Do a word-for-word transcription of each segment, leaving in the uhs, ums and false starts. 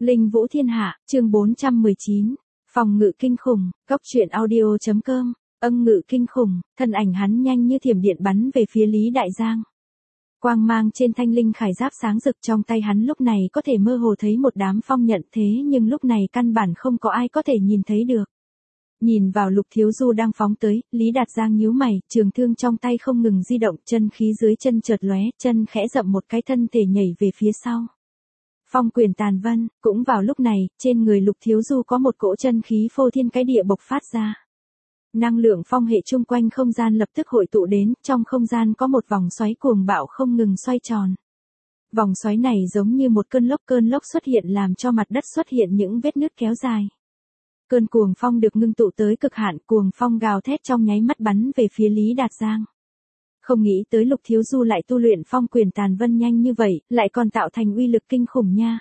Linh Vũ Thiên Hạ, chương bốn trăm mười chín. Phòng ngự kinh khủng, góc truyện audio.com. Âm ngự kinh khủng, thân ảnh hắn nhanh như thiểm điện bắn về phía Lý Đại Giang. Quang mang trên thanh linh khải giáp sáng rực, trong tay hắn lúc này có thể mơ hồ thấy một đám phong nhận, thế nhưng lúc này căn bản không có ai có thể nhìn thấy được. Nhìn vào Lục Thiếu Du đang phóng tới, Lý Đạt Giang nhíu mày, trường thương trong tay không ngừng di động, chân khí dưới chân chợt lóe, chân khẽ dậm một cái, thân thể nhảy về phía sau. Phong quyền tàn vân, cũng vào lúc này, trên người Lục Thiếu Du có một cỗ chân khí phô thiên cái địa bộc phát ra. Năng lượng phong hệ chung quanh không gian lập tức hội tụ đến, trong không gian có một vòng xoáy cuồng bạo không ngừng xoay tròn. Vòng xoáy này giống như một cơn lốc, cơn lốc xuất hiện làm cho mặt đất xuất hiện những vết nứt kéo dài. Cơn cuồng phong được ngưng tụ tới cực hạn, cuồng phong gào thét trong nháy mắt bắn về phía Lý Đạt Giang. Không nghĩ tới Lục Thiếu Du lại tu luyện phong quyền tàn vân nhanh như vậy, lại còn tạo thành uy lực kinh khủng nha.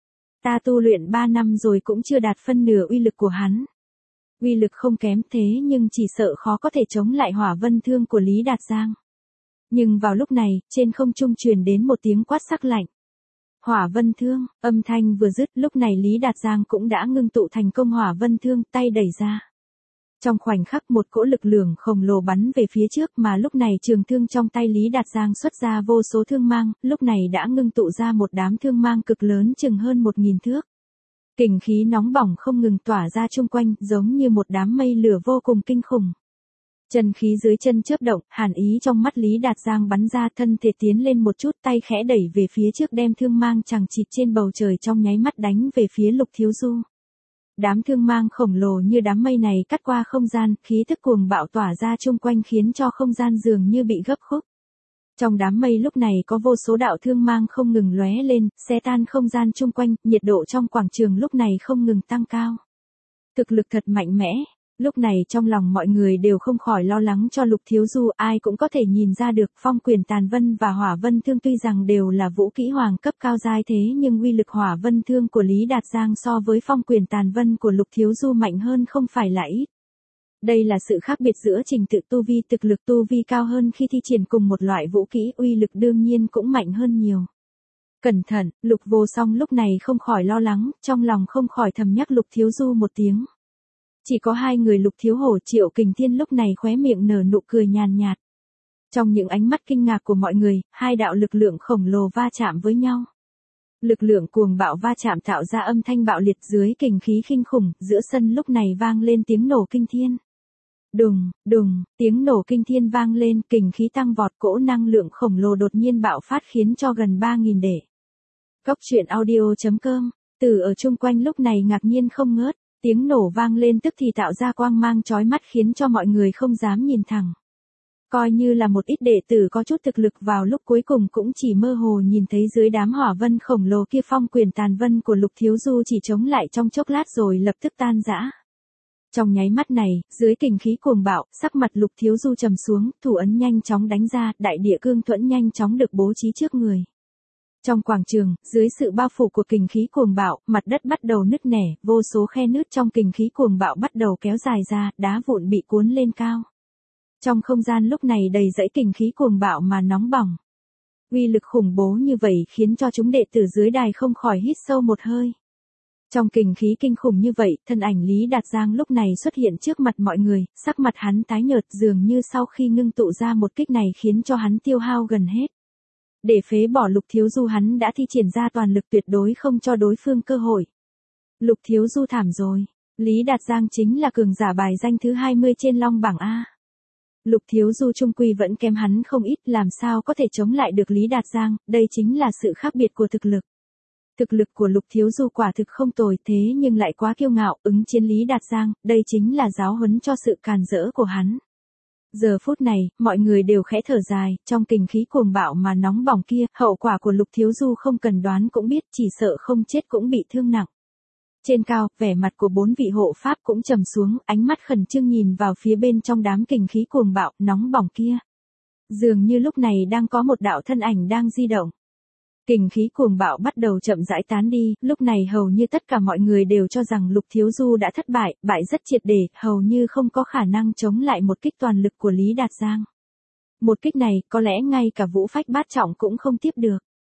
Ta tu luyện ba năm rồi cũng chưa đạt phân nửa uy lực của hắn. Uy lực không kém, thế nhưng chỉ sợ khó có thể chống lại hỏa vân thương của Lý Đạt Giang. Nhưng vào lúc này, trên không trung truyền đến một tiếng quát sắc lạnh. Hỏa vân thương, âm thanh vừa dứt, lúc này Lý Đạt Giang cũng đã ngưng tụ thành công hỏa vân thương, tay đẩy ra. Trong khoảnh khắc một cỗ lực lượng khổng lồ bắn về phía trước, mà lúc này trường thương trong tay Lý Đạt Giang xuất ra vô số thương mang, lúc này đã ngưng tụ ra một đám thương mang cực lớn chừng hơn một nghìn thước. Kình khí nóng bỏng không ngừng tỏa ra chung quanh, giống như một đám mây lửa vô cùng kinh khủng. Chân khí dưới chân chớp động, hàn ý trong mắt Lý Đạt Giang bắn ra, thân thể tiến lên một chút, tay khẽ đẩy về phía trước, đem thương mang chằng chịt trên bầu trời trong nháy mắt đánh về phía Lục Thiếu Du. Đám thương mang khổng lồ như đám mây này cắt qua không gian, khí tức cuồng bạo tỏa ra chung quanh khiến cho không gian dường như bị gấp khúc. Trong đám mây lúc này có vô số đạo thương mang không ngừng lóe lên, xé tan không gian chung quanh, nhiệt độ trong quảng trường lúc này không ngừng tăng cao. Thực lực thật mạnh mẽ. Lúc này trong lòng mọi người đều không khỏi lo lắng cho Lục Thiếu Du, ai cũng có thể nhìn ra được phong quyền tàn vân và hỏa vân thương tuy rằng đều là vũ kỹ hoàng cấp cao giai, thế nhưng uy lực hỏa vân thương của Lý Đạt Giang so với phong quyền tàn vân của Lục Thiếu Du mạnh hơn không phải là ít. Đây là sự khác biệt giữa trình tự tu vi, thực lực tu vi cao hơn khi thi triển cùng một loại vũ kỹ, uy lực đương nhiên cũng mạnh hơn nhiều. Cẩn thận, Lục Vô Song lúc này không khỏi lo lắng, trong lòng không khỏi thầm nhắc Lục Thiếu Du một tiếng. Chỉ có hai người Lục Thiếu Hổ, Triệu Kình Thiên lúc này khóe miệng nở nụ cười nhàn nhạt. Trong những ánh mắt kinh ngạc của mọi người, hai đạo lực lượng khổng lồ va chạm với nhau. Lực lượng cuồng bạo va chạm tạo ra âm thanh bạo liệt, dưới kình khí kinh khủng, giữa sân lúc này vang lên tiếng nổ kinh thiên. Đùng, đùng, tiếng nổ kinh thiên vang lên, kình khí tăng vọt, cỗ năng lượng khổng lồ đột nhiên bạo phát khiến cho gần ba nghìn đệ. Góc truyện audio.com, từ ở chung quanh lúc này ngạc nhiên không ngớt. Tiếng nổ vang lên tức thì tạo ra quang mang chói mắt khiến cho mọi người không dám nhìn thẳng. Coi như là một ít đệ tử có chút thực lực vào lúc cuối cùng cũng chỉ mơ hồ nhìn thấy dưới đám hỏa vân khổng lồ kia phong quyền tàn vân của Lục Thiếu Du chỉ chống lại trong chốc lát rồi lập tức tan rã. Trong nháy mắt này, dưới kình khí cuồng bạo, sắc mặt Lục Thiếu Du trầm xuống, thủ ấn nhanh chóng đánh ra, đại địa cương thuẫn nhanh chóng được bố trí trước người. Trong quảng trường, dưới sự bao phủ của kình khí cuồng bạo, mặt đất bắt đầu nứt nẻ, vô số khe nứt trong kình khí cuồng bạo bắt đầu kéo dài ra, đá vụn bị cuốn lên cao. Trong không gian lúc này đầy dẫy kình khí cuồng bạo mà nóng bỏng. Uy lực khủng bố như vậy khiến cho chúng đệ tử dưới đài không khỏi hít sâu một hơi. Trong kình khí kinh khủng như vậy, thân ảnh Lý Đạt Giang lúc này xuất hiện trước mặt mọi người, sắc mặt hắn tái nhợt, dường như sau khi ngưng tụ ra một kích này khiến cho hắn tiêu hao gần hết. Để phế bỏ Lục Thiếu Du, hắn đã thi triển ra toàn lực, tuyệt đối không cho đối phương cơ hội. Lục Thiếu Du thảm rồi. Lý Đạt Giang chính là cường giả bài danh thứ hai mươi trên long bảng A. Lục Thiếu Du trung quy vẫn kém hắn không ít, làm sao có thể chống lại được Lý Đạt Giang, đây chính là sự khác biệt của thực lực. Thực lực của Lục Thiếu Du quả thực không tồi, thế nhưng lại quá kiêu ngạo, ứng chiến Lý Đạt Giang, đây chính là giáo huấn cho sự càn rỡ của hắn. Giờ phút này, mọi người đều khẽ thở dài, trong kình khí cuồng bạo mà nóng bỏng kia, hậu quả của Lục Thiếu Du không cần đoán cũng biết, chỉ sợ không chết cũng bị thương nặng. Trên cao, vẻ mặt của bốn vị hộ pháp cũng trầm xuống, ánh mắt khẩn trương nhìn vào phía bên trong đám kình khí cuồng bạo, nóng bỏng kia. Dường như lúc này đang có một đạo thân ảnh đang di động. Kình khí cuồng bạo bắt đầu chậm rãi tán đi, lúc này hầu như tất cả mọi người đều cho rằng Lục Thiếu Du đã thất bại, bại rất triệt để, hầu như không có khả năng chống lại một kích toàn lực của Lý Đạt Giang. Một kích này, có lẽ ngay cả Vũ Phách bát trọng cũng không tiếp được.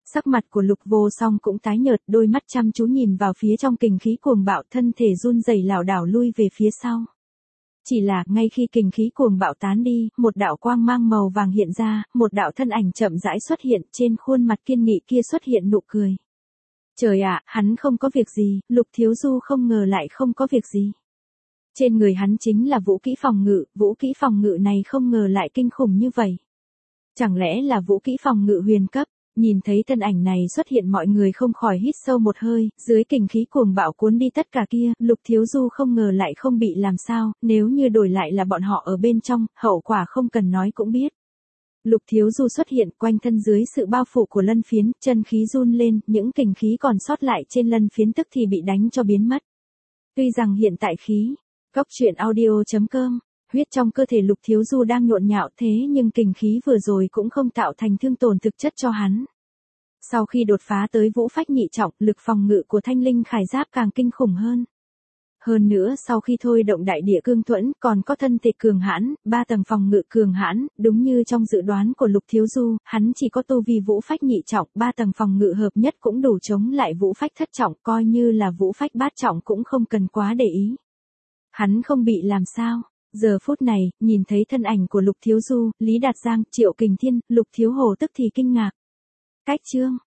Sắc mặt của Lục Vô Song cũng tái nhợt, đôi mắt chăm chú nhìn vào phía trong kình khí cuồng bạo, thân thể run rẩy lảo đảo lui về phía sau. Chỉ là, ngay khi kình khí cuồng bạo tán đi, một đạo quang mang màu vàng hiện ra, một đạo thân ảnh chậm rãi xuất hiện, trên khuôn mặt kiên nghị kia xuất hiện nụ cười. Trời ạ, hắn không có việc gì, Lục Thiếu Du không ngờ lại không có việc gì. Trên người hắn chính là vũ kỹ phòng ngự, vũ kỹ phòng ngự này không ngờ lại kinh khủng như vậy. Chẳng lẽ là vũ kỹ phòng ngự huyền cấp? Nhìn thấy thân ảnh này xuất hiện, mọi người không khỏi hít sâu một hơi, dưới kình khí cuồng bạo cuốn đi tất cả kia, Lục Thiếu Du không ngờ lại không bị làm sao, nếu như đổi lại là bọn họ ở bên trong, hậu quả không cần nói cũng biết. Lục Thiếu Du xuất hiện, quanh thân dưới sự bao phủ của lân phiến, chân khí run lên, những kình khí còn sót lại trên lân phiến tức thì bị đánh cho biến mất. Tuy rằng hiện tại khí, Cốc truyện audio chấm com, huyết trong cơ thể Lục Thiếu Du đang nhộn nhạo, thế nhưng kình khí vừa rồi cũng không tạo thành thương tổn thực chất cho hắn. Sau khi đột phá tới vũ phách nhị trọng, lực phòng ngự của thanh linh khải giáp càng kinh khủng hơn. Hơn nữa sau khi thôi động đại địa cương thuẫn, còn có thân thể cường hãn, ba tầng phòng ngự cường hãn, đúng như trong dự đoán của Lục Thiếu Du, hắn chỉ có tu vi vũ phách nhị trọng, ba tầng phòng ngự hợp nhất cũng đủ chống lại vũ phách thất trọng, coi như là vũ phách bát trọng cũng không cần quá để ý. Hắn không bị làm sao. Giờ phút này, nhìn thấy thân ảnh của Lục Thiếu Du, Lý Đạt Giang, Triệu Kình Thiên, Lục Thiếu Hồ tức thì kinh ngạc. Cách chương